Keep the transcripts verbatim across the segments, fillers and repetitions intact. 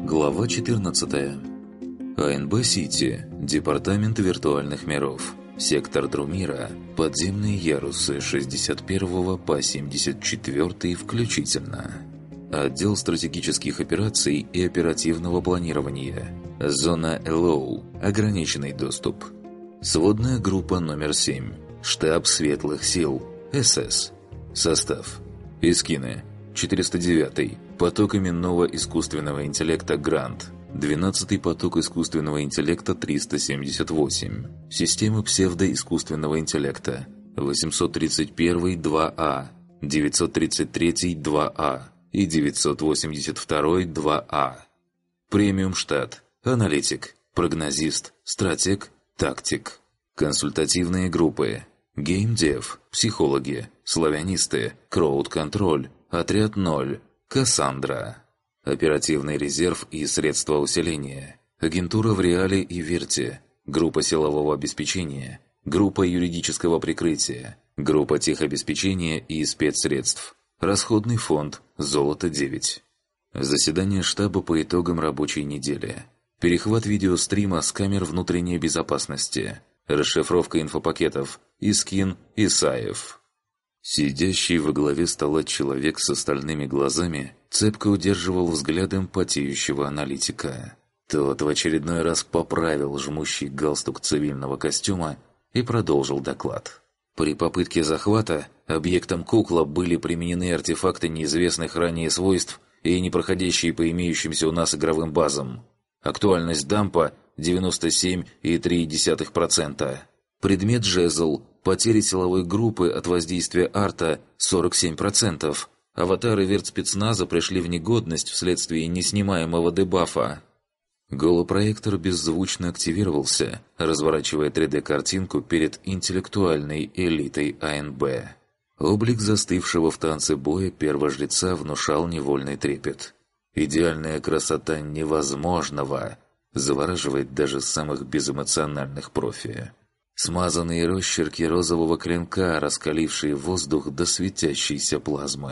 Глава четырнадцатая. АНБ-Сити, Департамент виртуальных миров, сектор Друмира, подземные ярусы шестьдесят первого по семьдесят четвёртый включительно. Отдел стратегических операций и оперативного планирования. Зона Элоу, ограниченный доступ. Сводная группа номер семь. Штаб Светлых Сил, СС. Состав. Искины. четыреста девятый. Поток именного искусственного интеллекта Грант. двенадцатый поток искусственного интеллекта триста семьдесят восемь. Система псевдоискусственного интеллекта. восемьсот тридцать первый два А. девятьсот тридцать третий два А. И девятьсот восемьдесят второй два А. Премиум штат. Аналитик. Прогнозист. Стратег. Тактик. Консультативные группы. Геймдев. Психологи. Славянисты. Кроуд-контроль. Отряд ноль. Кассандра. Оперативный резерв и средства усиления. Агентура в Реале и Вирте. Группа силового обеспечения. Группа юридического прикрытия. Группа техобеспечения и спецсредств. Расходный фонд. Золото девять. Заседание штаба по итогам рабочей недели. Перехват видеострима с камер внутренней безопасности. Расшифровка инфопакетов. Искин Исаев. Сидящий во главе стола человек с остальными глазами цепко удерживал взглядом потеющего аналитика. Тот в очередной раз поправил жмущий галстук цивильного костюма и продолжил доклад. При попытке захвата объектом «Кукла» были применены артефакты неизвестных ранее свойств и не проходящие по имеющимся у нас игровым базам. Актуальность дампа – девяносто семь и три десятых процента. Предмет «Жезл» – потери силовой группы от воздействия арта – сорок семь процентов. Аватары вертспецназа пришли в негодность вследствие неснимаемого дебафа. Голопроектор беззвучно активировался, разворачивая три дэ-картинку перед интеллектуальной элитой АНБ. Облик застывшего в танце боя первожреца внушал невольный трепет. Идеальная красота невозможного завораживает даже самых безэмоциональных профи. Смазанные росчерки розового клинка, раскалившие воздух до светящейся плазмы.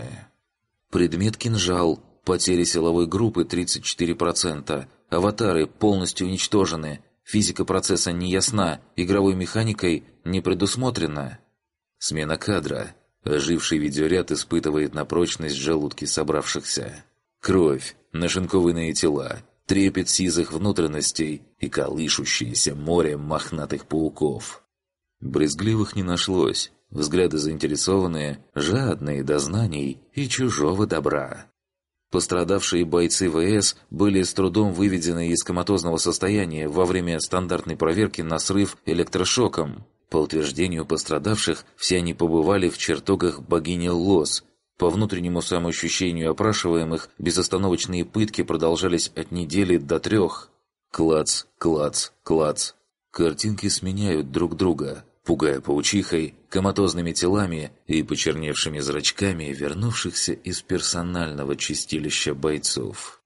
Предмет «Кинжал». Потери силовой группы тридцать четыре процента. Аватары полностью уничтожены. Физика процесса неясна. Игровой механикой не предусмотрена. Смена кадра. Оживший видеоряд испытывает на прочность желудки собравшихся. Кровь, нашинкованные тела, трепет сизых внутренностей и колышущееся море мохнатых пауков. Брезгливых не нашлось, взгляды заинтересованные, жадные до знаний и чужого добра. Пострадавшие бойцы ВС были с трудом выведены из коматозного состояния во время стандартной проверки на срыв электрошоком. По утверждению пострадавших, все они побывали в чертогах богини Лос. По внутреннему самоощущению опрашиваемых, безостановочные пытки продолжались от недели до трех. Клац, клац, клац. Картинки сменяют друг друга, пугая паучихой, коматозными телами и почерневшими зрачками вернувшихся из персонального чистилища бойцов.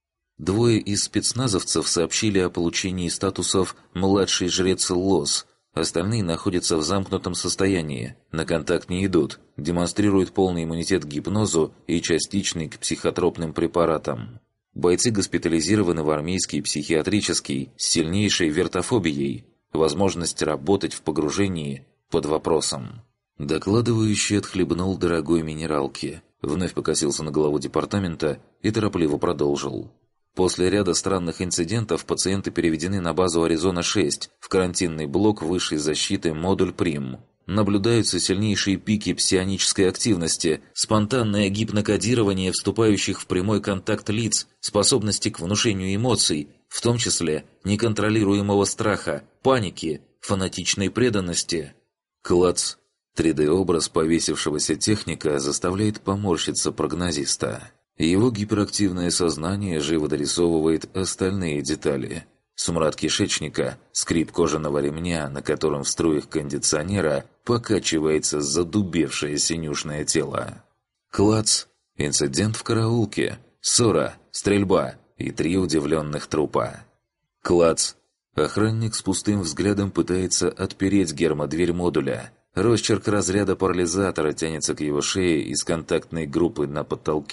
Двое из спецназовцев сообщили о получении статусов «младший жрец Лос». Остальные находятся в замкнутом состоянии, на контакт не идут, демонстрируют полный иммунитет к гипнозу и частичный к психотропным препаратам. Бойцы госпитализированы в армейский психиатрический с сильнейшей вертофобией, возможность работать в погружении под вопросом. Докладывающий отхлебнул дорогой минералки, вновь покосился на главу департамента и торопливо продолжил. После ряда странных инцидентов пациенты переведены на базу Аризона-шесть, в карантинный блок высшей защиты модуль Прим. Наблюдаются сильнейшие пики псионической активности, спонтанное гипнокодирование вступающих в прямой контакт лиц, способности к внушению эмоций, в том числе неконтролируемого страха, паники, фанатичной преданности. Клац. три дэ-образ повесившегося техника заставляет поморщиться прогнозиста. Его гиперактивное сознание живо дорисовывает остальные детали. Смрад кишечника, скрип кожаного ремня, на котором в струях кондиционера покачивается задубевшее синюшное тело. Клац! Инцидент в караулке. Ссора, стрельба и три удивленных трупа. Клац! Охранник с пустым взглядом пытается отпереть гермодверь модуля. Росчерк разряда парализатора тянется к его шее из контактной группы на потолке.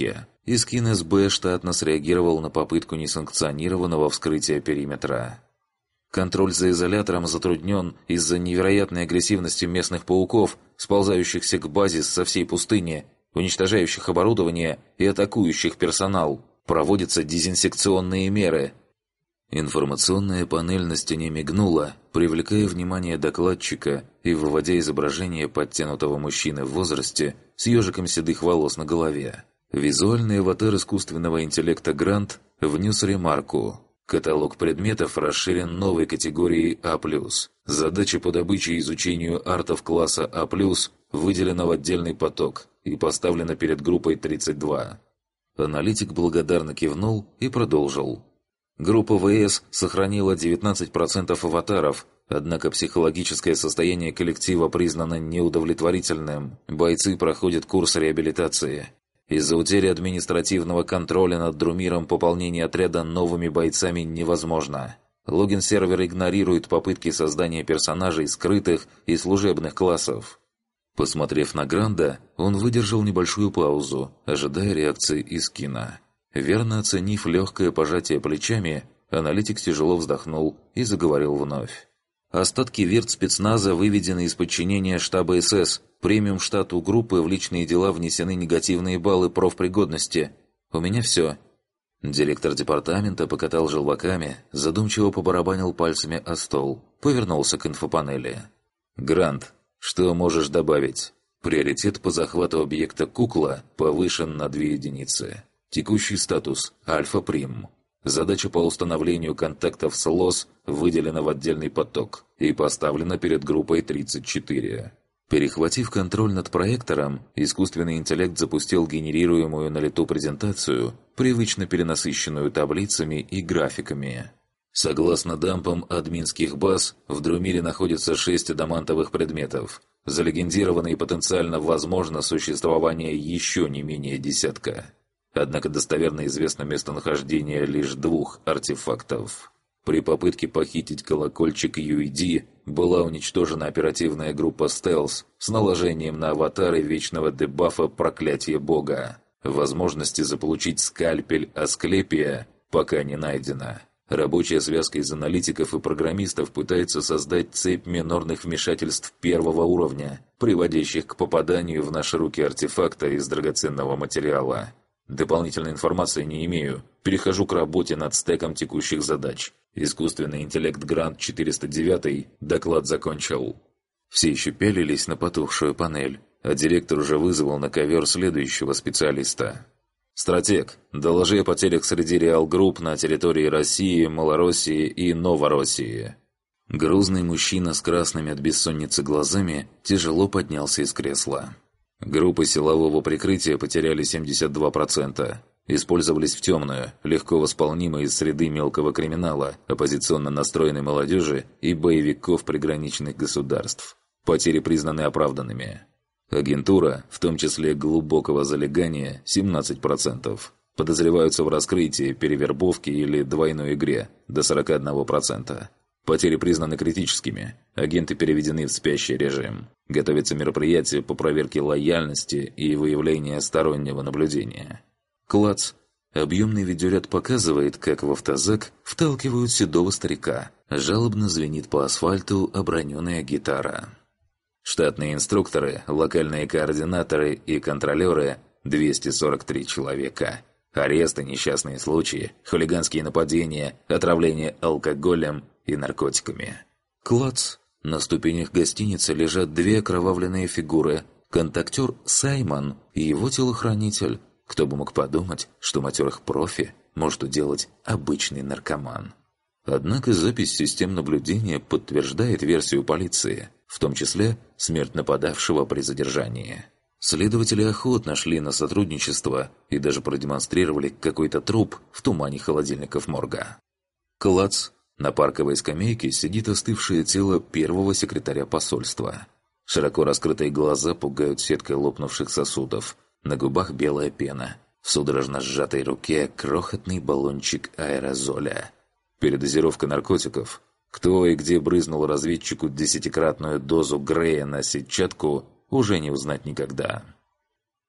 Искин СБ штатно среагировал на попытку несанкционированного вскрытия периметра. Контроль за изолятором затруднен из-за невероятной агрессивности местных пауков, сползающихся к базе со всей пустыни, уничтожающих оборудование и атакующих персонал. Проводятся дезинсекционные меры. Информационная панель на стене мигнула, привлекая внимание докладчика и выводя изображение подтянутого мужчины в возрасте с ежиком седых волос на голове. Визуальный аватар искусственного интеллекта Грант внес ремарку. Каталог предметов расширен новой категорией А+. Задача по добыче и изучению артов класса А+, выделена в отдельный поток и поставлена перед группой тридцать два. Аналитик благодарно кивнул и продолжил. Группа ВС сохранила девятнадцать процентов аватаров, однако психологическое состояние коллектива признано неудовлетворительным. Бойцы проходят курс реабилитации. Из-за утери административного контроля над Друмиром пополнение отряда новыми бойцами невозможно. Логин-сервер игнорирует попытки создания персонажей скрытых и служебных классов. Посмотрев на Гранда, он выдержал небольшую паузу, ожидая реакции Искина. Верно оценив легкое пожатие плечами, аналитик тяжело вздохнул и заговорил вновь. Остатки вертспецназа выведены из подчинения штаба СС. Премиум штату группы в личные дела внесены негативные баллы профпригодности. У меня все. Директор департамента покатал желваками, задумчиво побарабанил пальцами о стол, повернулся к инфопанели. «Грант, что можешь добавить? Приоритет по захвату объекта «Кукла» повышен на две единицы. Текущий статус «Альфа-Прим». Задача по установлению контактов с ЛОС выделена в отдельный поток и поставлена перед группой тридцать четыре. Перехватив контроль над проектором, искусственный интеллект запустил генерируемую на лету презентацию, привычно перенасыщенную таблицами и графиками. Согласно дампам админских баз, в Друмире находится шесть адамантовых предметов. Залегендировано и потенциально возможно существование еще не менее десятка. Однако достоверно известно местонахождение лишь двух артефактов. При попытке похитить колокольчик ю и ди была уничтожена оперативная группа «Стелс» с наложением на аватары вечного дебафа «Проклятие Бога». Возможности заполучить скальпель Асклепия пока не найдено. Рабочая связка из аналитиков и программистов пытается создать цепь минорных вмешательств первого уровня, приводящих к попаданию в наши руки артефакта из драгоценного материала. Дополнительной информации не имею. Перехожу к работе над стеком текущих задач. Искусственный интеллект Грант четыреста девять доклад закончил. Все еще пялились на потухшую панель, а директор уже вызвал на ковер следующего специалиста. «Стратег, доложи о потерях среди реал-групп на территории России, Малороссии и Новороссии». Грузный мужчина с красными от бессонницы глазами тяжело поднялся из кресла. Группы силового прикрытия потеряли семьдесят два процента. Использовались в темную, легко восполнимые из среды мелкого криминала, оппозиционно настроенной молодежи и боевиков приграничных государств. Потери признаны оправданными. Агентура, в том числе глубокого залегания, семнадцать процентов. Подозреваются в раскрытии, перевербовке или двойной игре до сорок один процент. Потери признаны критическими. Агенты переведены в спящий режим. Готовится мероприятие по проверке лояльности и выявления стороннего наблюдения. Клац. Объемный видеоряд показывает, как в автозак вталкивают седого старика. Жалобно звенит по асфальту оброненная гитара. Штатные инструкторы, локальные координаторы и контролеры – двести сорок три человека. Аресты, несчастные случаи, хулиганские нападения, отравление алкоголем и наркотиками. Клац. На ступенях гостиницы лежат две окровавленные фигуры. Контактер Саймон и его телохранитель. Кто бы мог подумать, что матерых профи может уделать обычный наркоман. Однако запись систем наблюдения подтверждает версию полиции, в том числе смерть нападавшего при задержании. Следователи охотно шли на сотрудничество и даже продемонстрировали какой-то труп в тумане холодильников морга. Клац. На парковой скамейке сидит остывшее тело первого секретаря посольства. Широко раскрытые глаза пугают сеткой лопнувших сосудов. На губах белая пена. В судорожно сжатой руке крохотный баллончик аэрозоля. Передозировка наркотиков. Кто и где брызнул разведчику десятикратную дозу Грея на сетчатку, уже не узнать никогда.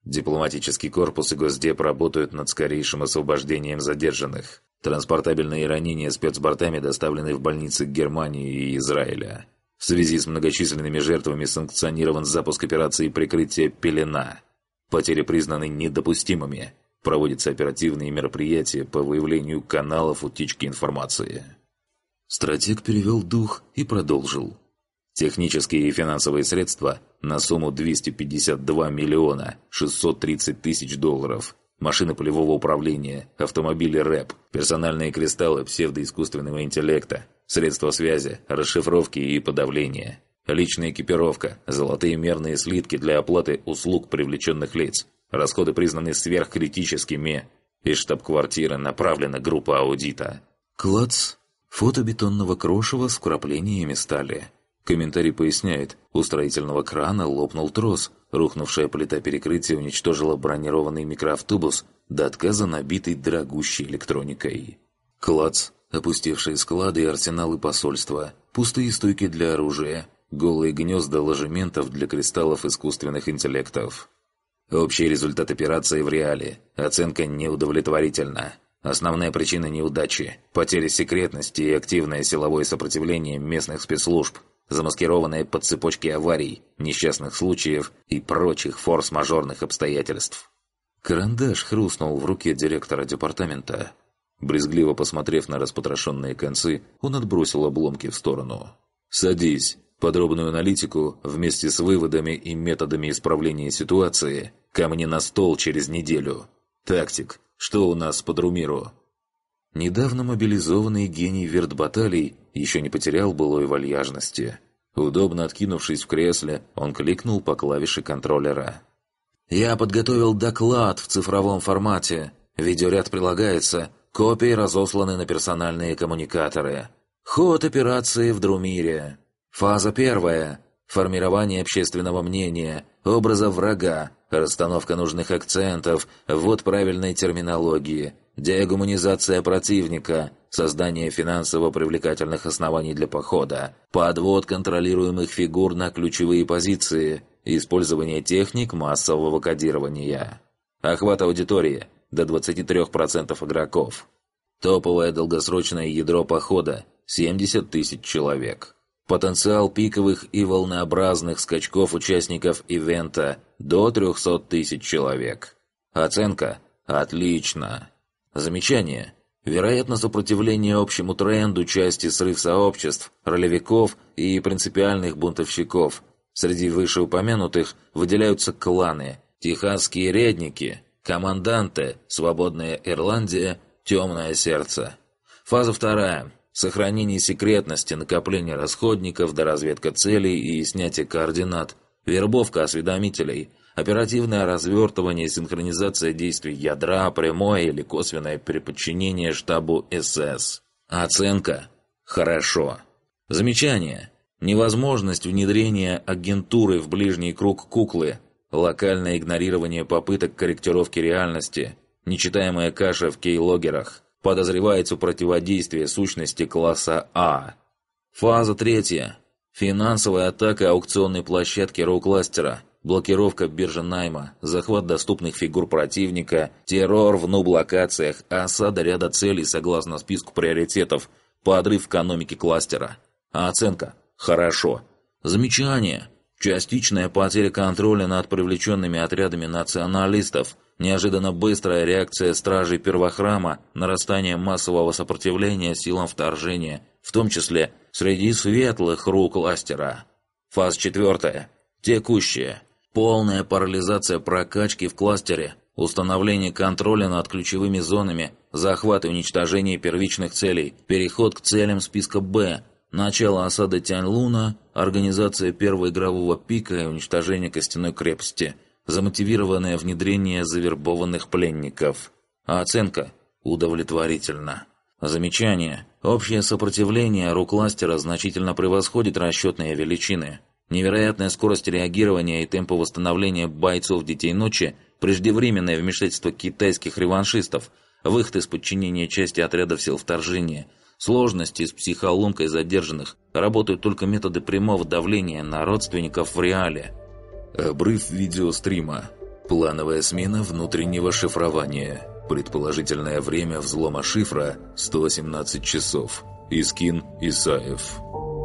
Дипломатический корпус и Госдеп работают над скорейшим освобождением задержанных. Транспортабельные ранения спецбортами доставлены в больницы Германии и Израиля. В связи с многочисленными жертвами санкционирован запуск операции прикрытия «Пелена». Потери признаны недопустимыми. Проводятся оперативные мероприятия по выявлению каналов утечки информации. Стратег перевел дух и продолжил. Технические и финансовые средства на сумму двести пятьдесят два миллиона шестьсот тридцать тысяч долларов. Машины полевого управления, автомобили рэп, персональные кристаллы псевдоискусственного интеллекта, средства связи, расшифровки и подавления, личная экипировка, золотые мерные слитки для оплаты услуг привлеченных лиц. Расходы признаны сверхкритическими. Из штаб-квартиры направлена группа аудита. Клац. Фото бетонного крошева с вкраплениями стали. Комментарий поясняет, у строительного крана лопнул трос, рухнувшая плита перекрытия уничтожила бронированный микроавтобус, до отказа набитый дорогущей электроникой. Клац. Опустевшие склады и арсеналы посольства, пустые стойки для оружия, голые гнезда ложементов для кристаллов искусственных интеллектов. Общий результат операции в реале. Оценка неудовлетворительна. Основная причина неудачи – потеря секретности и активное силовое сопротивление местных спецслужб, замаскированное под цепочки аварий, несчастных случаев и прочих форс-мажорных обстоятельств. Карандаш хрустнул в руке директора департамента. Брезгливо посмотрев на распотрошенные концы, он отбросил обломки в сторону. «Садись. Подробную аналитику вместе с выводами и методами исправления ситуации ко мне на стол через неделю. Тактик, что у нас по Друмиру?» Недавно мобилизованный гений вертбаталий еще не потерял былой вальяжности. Удобно откинувшись в кресле, он кликнул по клавише контроллера. «Я подготовил доклад в цифровом формате. Видеоряд прилагается, копии разосланы на персональные коммуникаторы. Ход операции в Друмире. Фаза первая. Формирование общественного мнения, образа врага, расстановка нужных акцентов, ввод правильной терминологии, дегуманизация противника, создание финансово привлекательных оснований для похода, подвод контролируемых фигур на ключевые позиции, использование техник массового кодирования. Охват аудитории до двадцати трёх процентов игроков. Топовое долгосрочное ядро похода – семьдесят тысяч человек. Потенциал пиковых и волнообразных скачков участников ивента до трехсот тысяч человек. Оценка – отлично. Замечание. Вероятно, сопротивление общему тренду части срыв сообществ, ролевиков и принципиальных бунтовщиков. Среди вышеупомянутых выделяются кланы, техасские редники, команданты, свободная Ирландия, темное сердце. Фаза вторая. Сохранение секретности, накопление расходников, доразведка целей и снятие координат, вербовка осведомителей, оперативное развертывание и синхронизация действий ядра, прямое или косвенное переподчинение штабу СС. Оценка – хорошо. Замечание. Невозможность внедрения агентуры в ближний круг куклы, локальное игнорирование попыток корректировки реальности, нечитаемая каша в кей-логерах. Подозревается противодействие сущности класса А. Фаза третья. Финансовая атака аукционной площадки Роу-кластера, блокировка биржи найма, захват доступных фигур противника, террор в нуб-локациях, осада ряда целей согласно списку приоритетов, подрыв экономики кластера. Оценка – хорошо. Замечание. Частичная потеря контроля над привлеченными отрядами националистов, неожиданно быстрая реакция стражей Первохрама, нарастание массового сопротивления силам вторжения, в том числе среди светлых рук кластера. Фаза четвертая. Текущая. Полная парализация прокачки в кластере, установление контроля над ключевыми зонами, захват и уничтожение первичных целей, переход к целям списка Б, начало осады Тяньлуна, организация первого игрового пика и уничтожение костяной крепости, замотивированное внедрение завербованных пленников. Оценка удовлетворительна. Замечание. Общее сопротивление рукластера значительно превосходит расчетные величины. Невероятная скорость реагирования и темпы восстановления бойцов Детей Ночи, преждевременное вмешательство китайских реваншистов, выход из подчинения части отрядов сил вторжения, сложности с психоломкой задержанных, работают только методы прямого давления на родственников в реале. Обрыв видеострима. Плановая смена внутреннего шифрования. Предположительное время взлома шифра – сто семнадцать часов. Искин Исаев.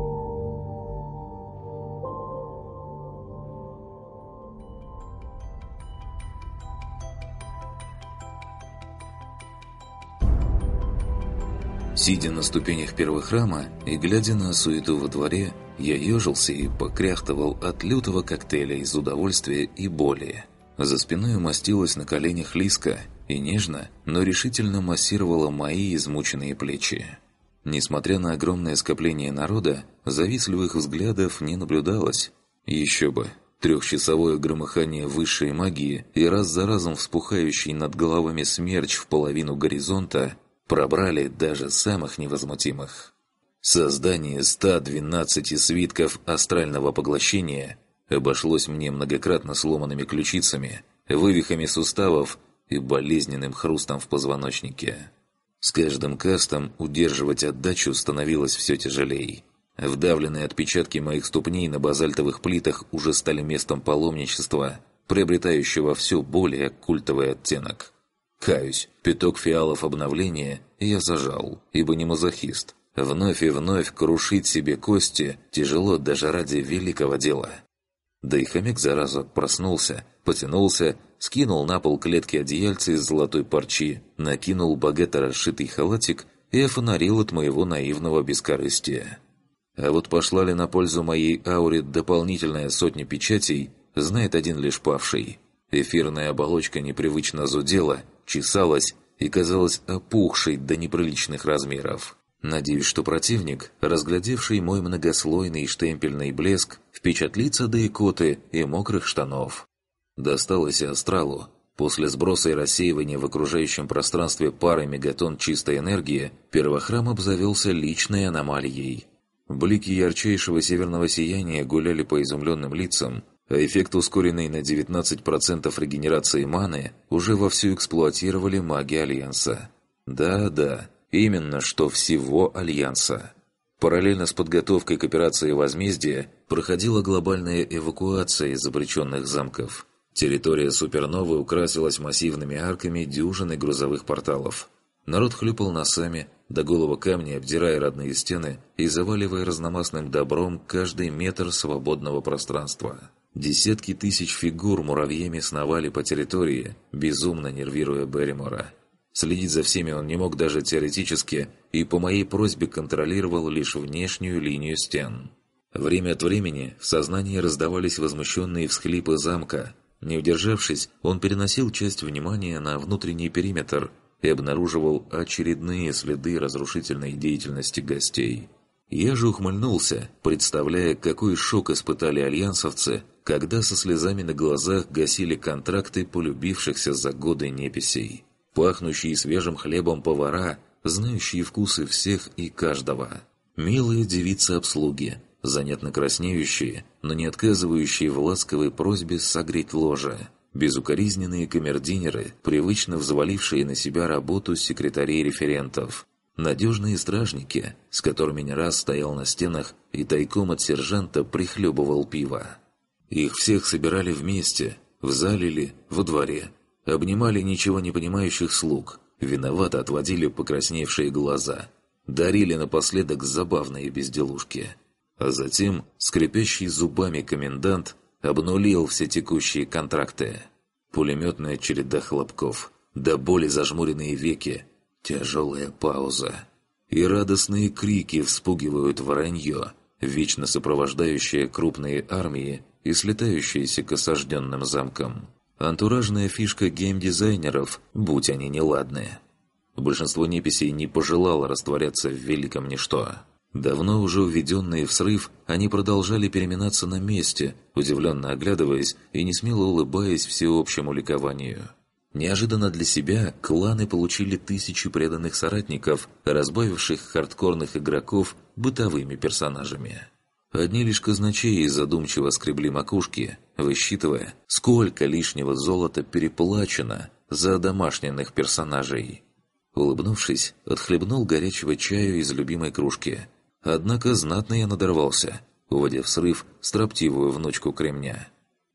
Сидя на ступенях первого храма и глядя на суету во дворе, я ежился и покряхтывал от лютого коктейля из удовольствия и боли. За спиной умостилась на коленях Лиска и нежно, но решительно массировала мои измученные плечи. Несмотря на огромное скопление народа, завистливых взглядов не наблюдалось. Еще бы, трехчасовое громыхание высшей магии и раз за разом вспухающий над головами смерч в половину горизонта пробрали даже самых невозмутимых. Создание ста двенадцати свитков астрального поглощения обошлось мне многократно сломанными ключицами, вывихами суставов и болезненным хрустом в позвоночнике. С каждым кастом удерживать отдачу становилось все тяжелее. Вдавленные отпечатки моих ступней на базальтовых плитах уже стали местом паломничества, приобретающего все более культовый оттенок. Каюсь, пяток фиалов обновления я зажал, ибо не мазохист. Вновь и вновь крушить себе кости тяжело даже ради великого дела. Да и хомяк, зараза, проснулся, потянулся, скинул на пол клетки одеяльца из золотой парчи, накинул богато расшитый халатик и офонарил от моего наивного бескорыстия. А вот пошла ли на пользу моей ауре дополнительная сотня печатей, знает один лишь павший. Эфирная оболочка непривычно зудела, чесалась и казалась опухшей до неприличных размеров. Надеюсь, что противник, разглядевший мой многослойный штемпельный блеск, впечатлится до икоты и мокрых штанов. Досталось и астралу. После сброса и рассеивания в окружающем пространстве пары мегатонн чистой энергии, первохрам обзавелся личной аномалией. Блики ярчайшего северного сияния гуляли по изумленным лицам, а эффект ускоренный на девятнадцать процентов регенерации маны уже вовсю эксплуатировали маги Альянса. Да-да, именно что всего Альянса. Параллельно с подготовкой к операции возмездия проходила глобальная эвакуация из обреченных замков. Территория суперновой украсилась массивными арками дюжины грузовых порталов. Народ хлюпал носами, до голого камня обдирая родные стены и заваливая разномастным добром каждый метр свободного пространства. Десятки тысяч фигур муравьями сновали по территории, безумно нервируя Берримора. Следить за всеми он не мог даже теоретически, и по моей просьбе контролировал лишь внешнюю линию стен. Время от времени в сознании раздавались возмущенные всхлипы замка. Не удержавшись, он переносил часть внимания на внутренний периметр и обнаруживал очередные следы разрушительной деятельности гостей. Я же ухмыльнулся, представляя, какой шок испытали альянсовцы, когда со слезами на глазах гасили контракты полюбившихся за годы неписей. Пахнущие свежим хлебом повара, знающие вкусы всех и каждого. Милые девицы обслуги, занятно краснеющие, но не отказывающие в ласковой просьбе согреть ложе. Безукоризненные камердинеры, привычно взвалившие на себя работу секретарей-референтов. Надежные стражники, с которыми не раз стоял на стенах и тайком от сержанта прихлебывал пиво. Их всех собирали вместе, в зале или во дворе. Обнимали ничего не понимающих слуг, виновато отводили покрасневшие глаза, дарили напоследок забавные безделушки. А затем скрипящий зубами комендант обнулил все текущие контракты. Пулеметная череда хлопков, до боли зажмуренные веки, тяжелая пауза. И радостные крики вспугивают воронье, вечно сопровождающее крупные армии и слетающиеся к осажденным замкам. Антуражная фишка геймдизайнеров, будь они неладные. Большинство неписей не пожелало растворяться в великом ничто. Давно уже уведенные в срыв, они продолжали переминаться на месте, удивленно оглядываясь и несмело улыбаясь всеобщему ликованию. Неожиданно для себя кланы получили тысячи преданных соратников, разбавивших хардкорных игроков бытовыми персонажами. Одни лишь казначеи задумчиво скребли макушки, высчитывая, сколько лишнего золота переплачено за домашних персонажей. Улыбнувшись, отхлебнул горячего чаю из любимой кружки. Однако знатно я надорвался, уводя в срыв строптивую внучку кремня.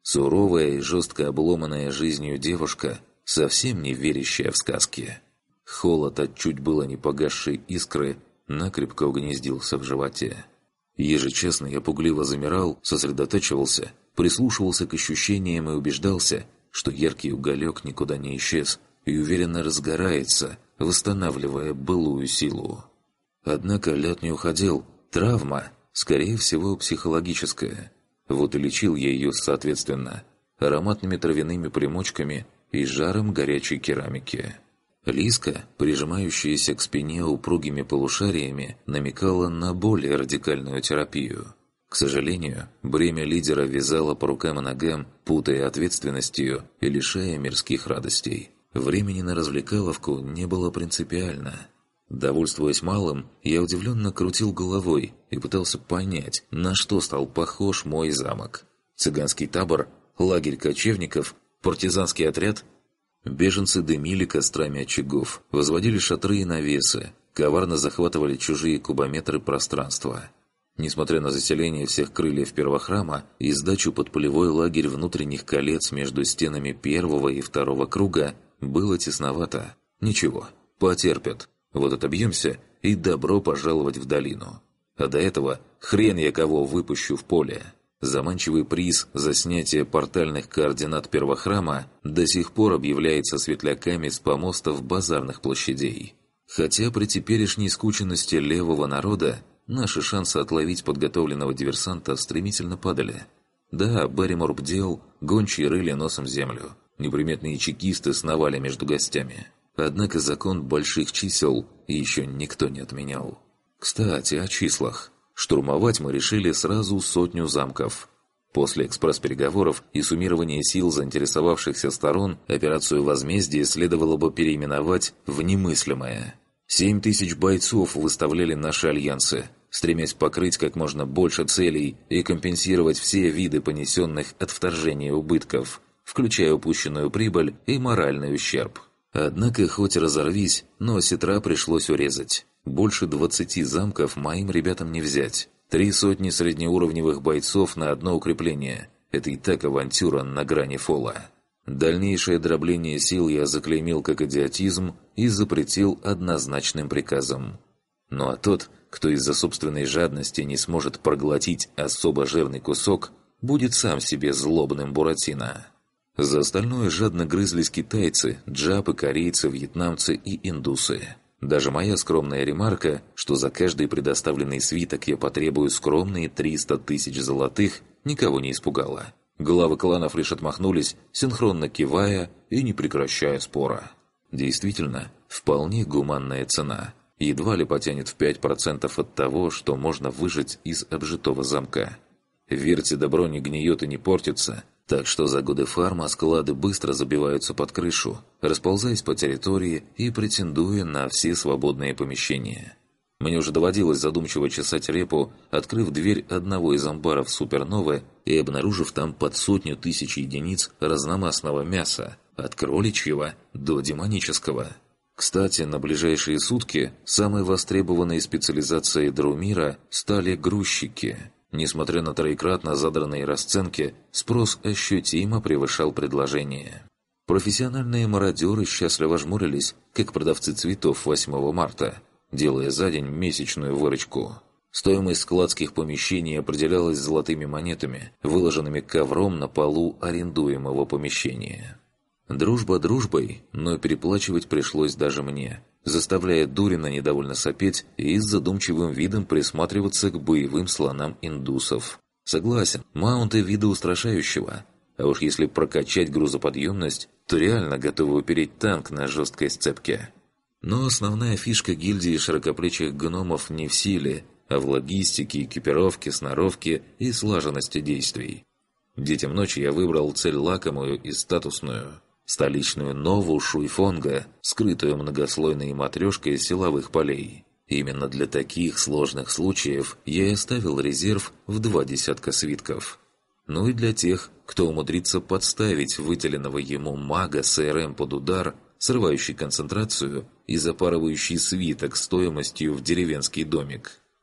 Суровая и жестко обломанная жизнью девушка, совсем не верящая в сказки. Холод от чуть было не погасшей искры накрепко угнездился в животе. Ежечасно я пугливо замирал, сосредотачивался, прислушивался к ощущениям и убеждался, что яркий уголек никуда не исчез и уверенно разгорается, восстанавливая былую силу. Однако лед не уходил. Травма, скорее всего, психологическая. Вот и лечил я ее соответственно ароматными травяными примочками и жаром горячей керамики. Лиска, прижимающаяся к спине упругими полушариями, намекала на более радикальную терапию. К сожалению, бремя лидера вязало по рукам и ногам, путая ответственностью и лишая мирских радостей. Времени на развлекаловку не было принципиально. Довольствуясь малым, я удивленно крутил головой и пытался понять, на что стал похож мой замок. Цыганский табор, лагерь кочевников, партизанский отряд. Беженцы дымили кострами очагов, возводили шатры и навесы, коварно захватывали чужие кубометры пространства. Несмотря на заселение всех крыльев первохрама и сдачу под полевой лагерь внутренних колец между стенами первого и второго круга, было тесновато. Ничего, потерпят. Вот отобьемся и добро пожаловать в долину. А до этого хрен я кого выпущу в поле. Заманчивый приз за снятие портальных координат первохрама до сих пор объявляется светляками с помостов базарных площадей. Хотя при теперешней скученности левого народа наши шансы отловить подготовленного диверсанта стремительно падали. Да, Берримор бдел, гончие рыли носом землю. Неприметные чекисты сновали между гостями. Однако закон больших чисел еще никто не отменял. Кстати, о числах. Штурмовать мы решили сразу сотню замков. После экспресс-переговоров и суммирования сил заинтересовавшихся сторон операцию возмездия следовало бы переименовать в немыслимое. Семь тысяч бойцов выставляли наши альянсы, стремясь покрыть как можно больше целей и компенсировать все виды понесенных от вторжения убытков, включая упущенную прибыль и моральный ущерб. Однако, хоть разорвись, но сетра пришлось урезать. Больше двадцати замков моим ребятам не взять. Три сотни среднеуровневых бойцов на одно укрепление. Это и так авантюра на грани фола. Дальнейшее дробление сил я заклеймил как идиотизм и запретил однозначным приказом. Ну а тот, кто из-за собственной жадности не сможет проглотить особо жирный кусок, будет сам себе злобным буратино. За остальное жадно грызлись китайцы, джапы, корейцы, вьетнамцы и индусы. Даже моя скромная ремарка, что за каждый предоставленный свиток я потребую скромные триста тысяч золотых, никого не испугала. Главы кланов лишь отмахнулись, синхронно кивая и не прекращая спора. Действительно, вполне гуманная цена. Едва ли потянет в пять процентов от того, что можно выжать из обжитого замка. Верьте, добро не гниет и не портится, так что за годы фарма склады быстро забиваются под крышу, расползаясь по территории и претендуя на все свободные помещения. Мне уже доводилось задумчиво чесать репу, открыв дверь одного из амбаров Суперновы и обнаружив там под сотню тысяч единиц разномастного мяса, от кроличьего до демонического. Кстати, на ближайшие сутки самой востребованной специализацией Друмира стали грузчики. Несмотря на троекратно задранные расценки, спрос ощутимо превышал предложение. Профессиональные мародеры счастливо жмурились, как продавцы цветов восьмого марта, делая за день месячную выручку. Стоимость складских помещений определялась золотыми монетами, выложенными ковром на полу арендуемого помещения. Дружба дружбой, но переплачивать пришлось даже мне, заставляя Дурина недовольно сопеть и с задумчивым видом присматриваться к боевым слонам индусов. Согласен, маунты вида устрашающего, а уж если прокачать грузоподъемность, то реально готовы упереть танк на жесткой сцепке. Но основная фишка гильдии широкоплечих гномов не в силе, а в логистике, экипировке, сноровке и слаженности действий. Детям ночи я выбрал цель лакомую и статусную – столичную Нову Шуйфонга, скрытую многослойной матрешкой силовых полей. Именно для таких сложных случаев я и оставил резерв в два десятка свитков. Ну и для тех, кто умудрится подставить выделенного ему мага СРМ под удар, срывающий концентрацию и запарывающий свиток стоимостью в деревенский домик.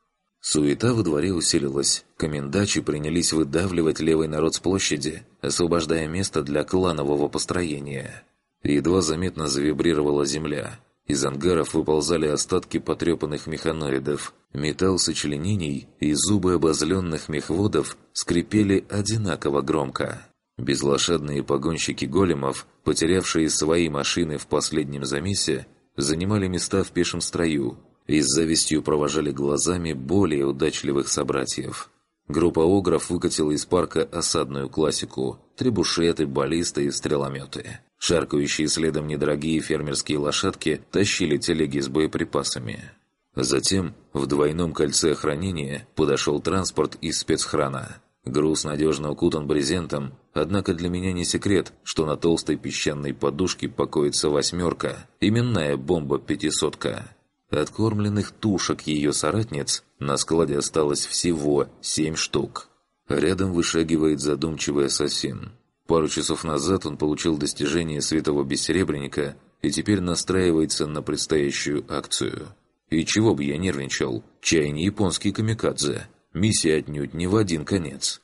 Суета во дворе усилилась. Комендачи принялись выдавливать левый народ с площади, освобождая место для кланового построения. Едва заметно завибрировала земля. Из ангаров выползали остатки потрепанных механоидов. Металл сочленений и зубы обозленных мехводов скрипели одинаково громко. Безлошадные погонщики големов, потерявшие свои машины в последнем замесе, занимали места в пешем строю и с завистью провожали глазами более удачливых собратьев. Группа огров выкатила из парка осадную классику – требушеты, баллисты и стрелометы. Шаркающие следом недорогие фермерские лошадки тащили телеги с боеприпасами. Затем в двойном кольце охранения подошел транспорт из спецхрана. Груз надежно укутан брезентом, однако для меня не секрет, что на толстой песчаной подушке покоится «восьмерка», именная бомба-пятисотка. Откормленных тушек ее соратниц на складе осталось всего семь штук. Рядом вышагивает задумчивый ассасин. Пару часов назад он получил достижение святого бессеребренника и теперь настраивается на предстоящую акцию. И чего бы я нервничал? Чай не японский камикадзе. Миссия отнюдь не в один конец.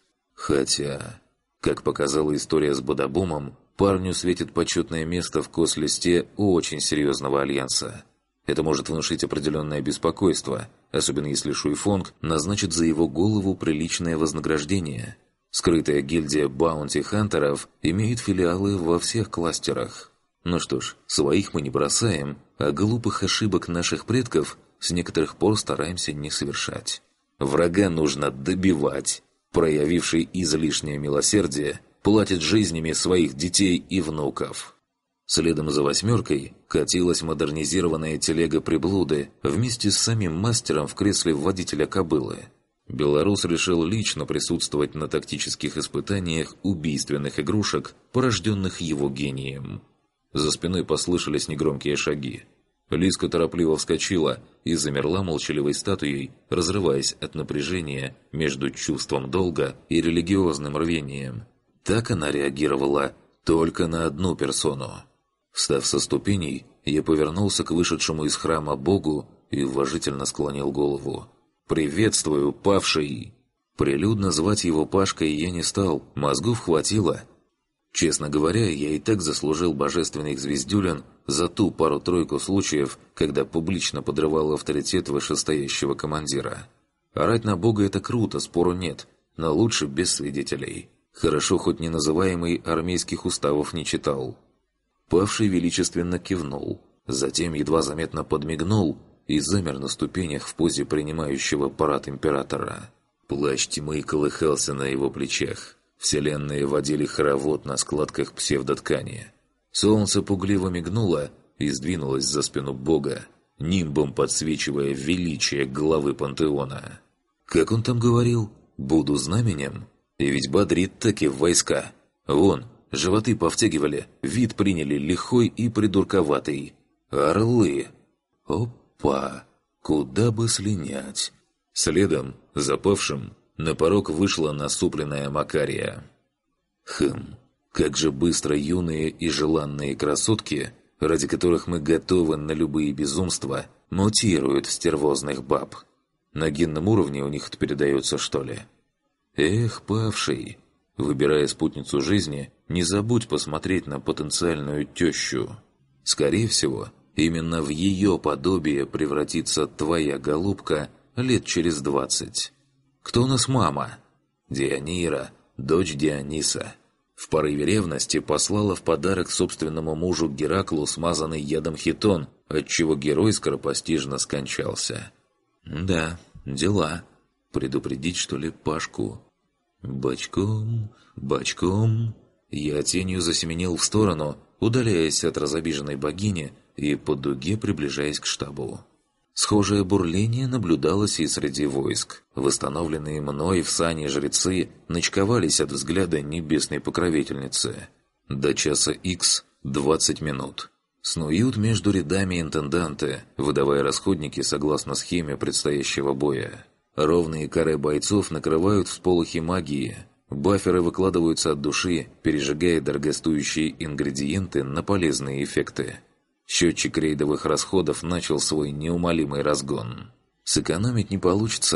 Хотя, как показала история с Бадабумом, парню светит почетное место в кослисте у очень серьезного альянса. Это может внушить определенное беспокойство, особенно если Шуйфонг назначит за его голову приличное вознаграждение. Скрытая гильдия баунти-хантеров имеет филиалы во всех кластерах. Ну что ж, своих мы не бросаем, а глупых ошибок наших предков с некоторых пор стараемся не совершать. Врага нужно добивать. Проявивший излишнее милосердие платит жизнями своих детей и внуков. Следом за «восьмеркой» катилась модернизированная телега приблуды вместе с самим мастером в кресле водителя кобылы. Белорус решил лично присутствовать на тактических испытаниях убийственных игрушек, порожденных его гением. За спиной послышались негромкие шаги. Лиска торопливо вскочила и замерла молчаливой статуей, разрываясь от напряжения между чувством долга и религиозным рвением. Так она реагировала только на одну персону. Встав со ступеней, я повернулся к вышедшему из храма Богу и уважительно склонил голову. «Приветствую, павший!» Прилюдно звать его Пашкой я не стал, мозгов хватило. Честно говоря, я и так заслужил божественных звездюлин за ту пару-тройку случаев, когда публично подрывал авторитет вышестоящего командира. Орать на Бога – это круто, спору нет, но лучше без свидетелей. Хорошо, хоть неназываемый армейских уставов не читал. Павший величественно кивнул, затем едва заметно подмигнул и замер на ступенях в позе принимающего парад императора. Плащ тьмы колыхался на его плечах. Вселенные водили хоровод на складках псевдоткани. Солнце пугливо мигнуло и сдвинулось за спину Бога, нимбом подсвечивая величие главы пантеона. Как он там говорил? «Буду знаменем?» И ведь бодрит таки войска. Вон, животы повтягивали, вид приняли лихой и придурковатый. Орлы! Опа! Куда бы слинять? Следом, запавшим, на порог вышла насупленная Макария. Хм, как же быстро юные и желанные красотки, ради которых мы готовы на любые безумства, мутируют в стервозных баб. На генном уровне у них это передается, что ли? Эх, павший, выбирая спутницу жизни, не забудь посмотреть на потенциальную тещу. Скорее всего, именно в ее подобие превратится твоя голубка лет через двадцать. Кто у нас мама? Дионира, дочь Диониса. В порыве ревности послала в подарок собственному мужу Гераклу смазанный ядом хитон, отчего герой скоропостижно скончался. Да, дела. Предупредить, что ли, Пашку? Бочком, бочком. Я тенью засеменил в сторону, удаляясь от разобиженной богини и по дуге приближаясь к штабу. Схожее бурление наблюдалось и среди войск. Восстановленные мной в сане жрецы ночковались от взгляда небесной покровительницы. До часа икс двадцать минут. Снуют между рядами интенданты, выдавая расходники согласно схеме предстоящего боя. Ровные каре бойцов накрывают всполохи магии. Баферы выкладываются от души, пережигая дорогостоящие ингредиенты на полезные эффекты. Счетчик рейдовых расходов начал свой неумолимый разгон. Сэкономить не получится.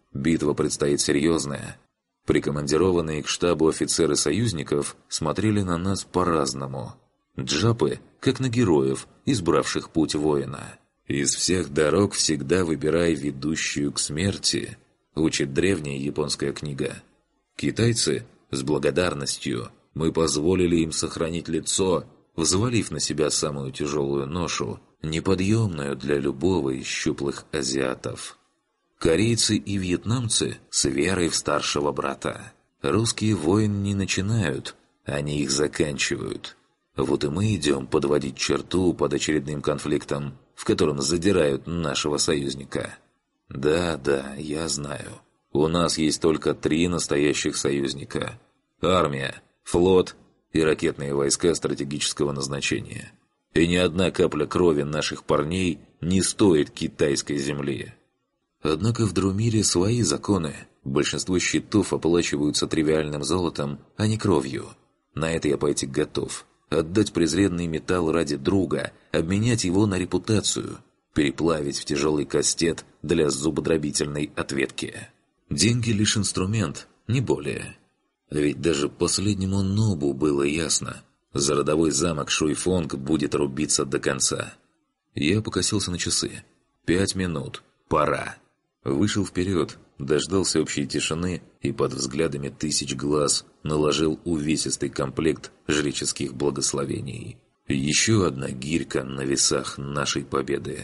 Битва предстоит серьезная. Прикомандированные к штабу офицеры союзников смотрели на нас по-разному. Джапы, как на героев, избравших путь воина. «Из всех дорог всегда выбирай ведущую к смерти», учит древняя японская книга. Китайцы с благодарностью мы позволили им сохранить лицо, взвалив на себя самую тяжелую ношу, неподъемную для любого из щуплых азиатов. Корейцы и вьетнамцы с верой в старшего брата. Русские войн не начинают, они их заканчивают. Вот и мы идем подводить черту под очередным конфликтом, в котором задирают нашего союзника. Да, да, я знаю. У нас есть только три настоящих союзника. Армия, флот и ракетные войска стратегического назначения. И ни одна капля крови наших парней не стоит китайской земли. Однако в Друмире свои законы. Большинство счетов оплачиваются тривиальным золотом, а не кровью. На это я пойти готов. Отдать презренный металл ради друга, обменять его на репутацию, переплавить в тяжелый кастет для зубодробительной ответки. Деньги лишь инструмент, не более. А ведь даже последнему нобу было ясно. За родовой замок Шуйфонг будет рубиться до конца. Я покосился на часы. Пять минут. Пора. Вышел вперед, дождался общей тишины и под взглядами тысяч глаз наложил увесистый комплект жреческих благословений. Еще одна гирька на весах нашей победы.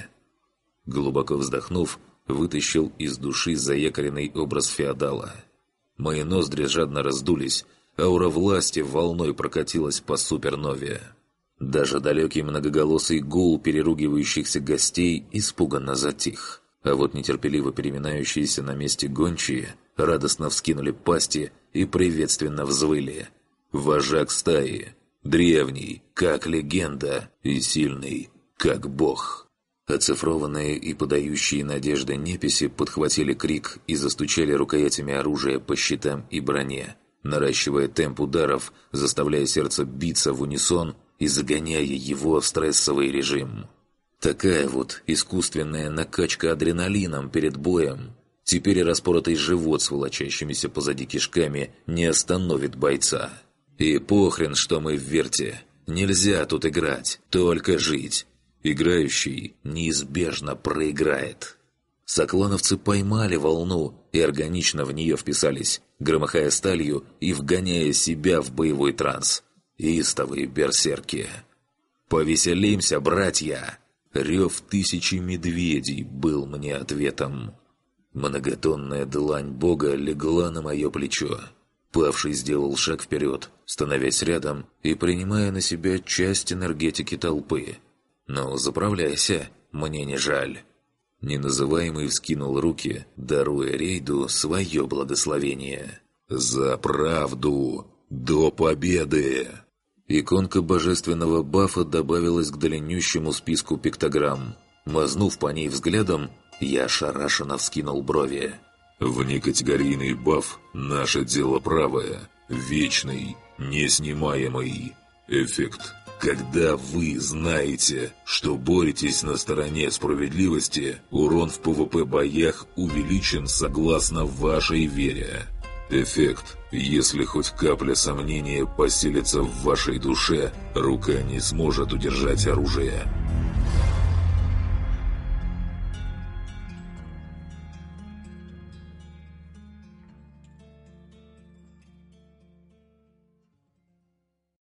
Глубоко вздохнув, вытащил из души заякоренный образ феодала. Мои ноздри жадно раздулись, аура власти волной прокатилась по супернове. Даже далекий многоголосый гул переругивающихся гостей испуганно затих. А вот нетерпеливо переминающиеся на месте гончие радостно вскинули пасти и приветственно взвыли. Вожак стаи, древний, как легенда, и сильный, как бог. Оцифрованные и подающие надежды неписи подхватили крик и застучали рукоятями оружия по щитам и броне, наращивая темп ударов, заставляя сердце биться в унисон и загоняя его в стрессовый режим. Такая вот искусственная накачка адреналином перед боем. Теперь и распоротый живот с волочащимися позади кишками не остановит бойца. И похрен, что мы в верте. Нельзя тут играть, только жить. Играющий неизбежно проиграет. Соклановцы поймали волну и органично в нее вписались, громыхая сталью и вгоняя себя в боевой транс. Истовые берсерки. «Повеселимся, братья!» Рев тысячи медведей был мне ответом. Многотонная длань бога легла на мое плечо. Павший сделал шаг вперед, становясь рядом и принимая на себя часть энергетики толпы. «Ну, заправляйся, мне не жаль». Неназываемый вскинул руки, даруя рейду свое благословение. «За правду! До победы!» Иконка божественного бафа добавилась к длиннющему списку пиктограмм. Мазнув по ней взглядом, я ошарашенно вскинул брови. «Внекатегорийный баф – наше дело правое, вечный, неснимаемый. Эффект. Когда вы знаете, что боретесь на стороне справедливости, урон в пэ вэ пэ-боях увеличен согласно вашей вере. Эффект. Если хоть капля сомнения поселится в вашей душе, рука не сможет удержать оружие.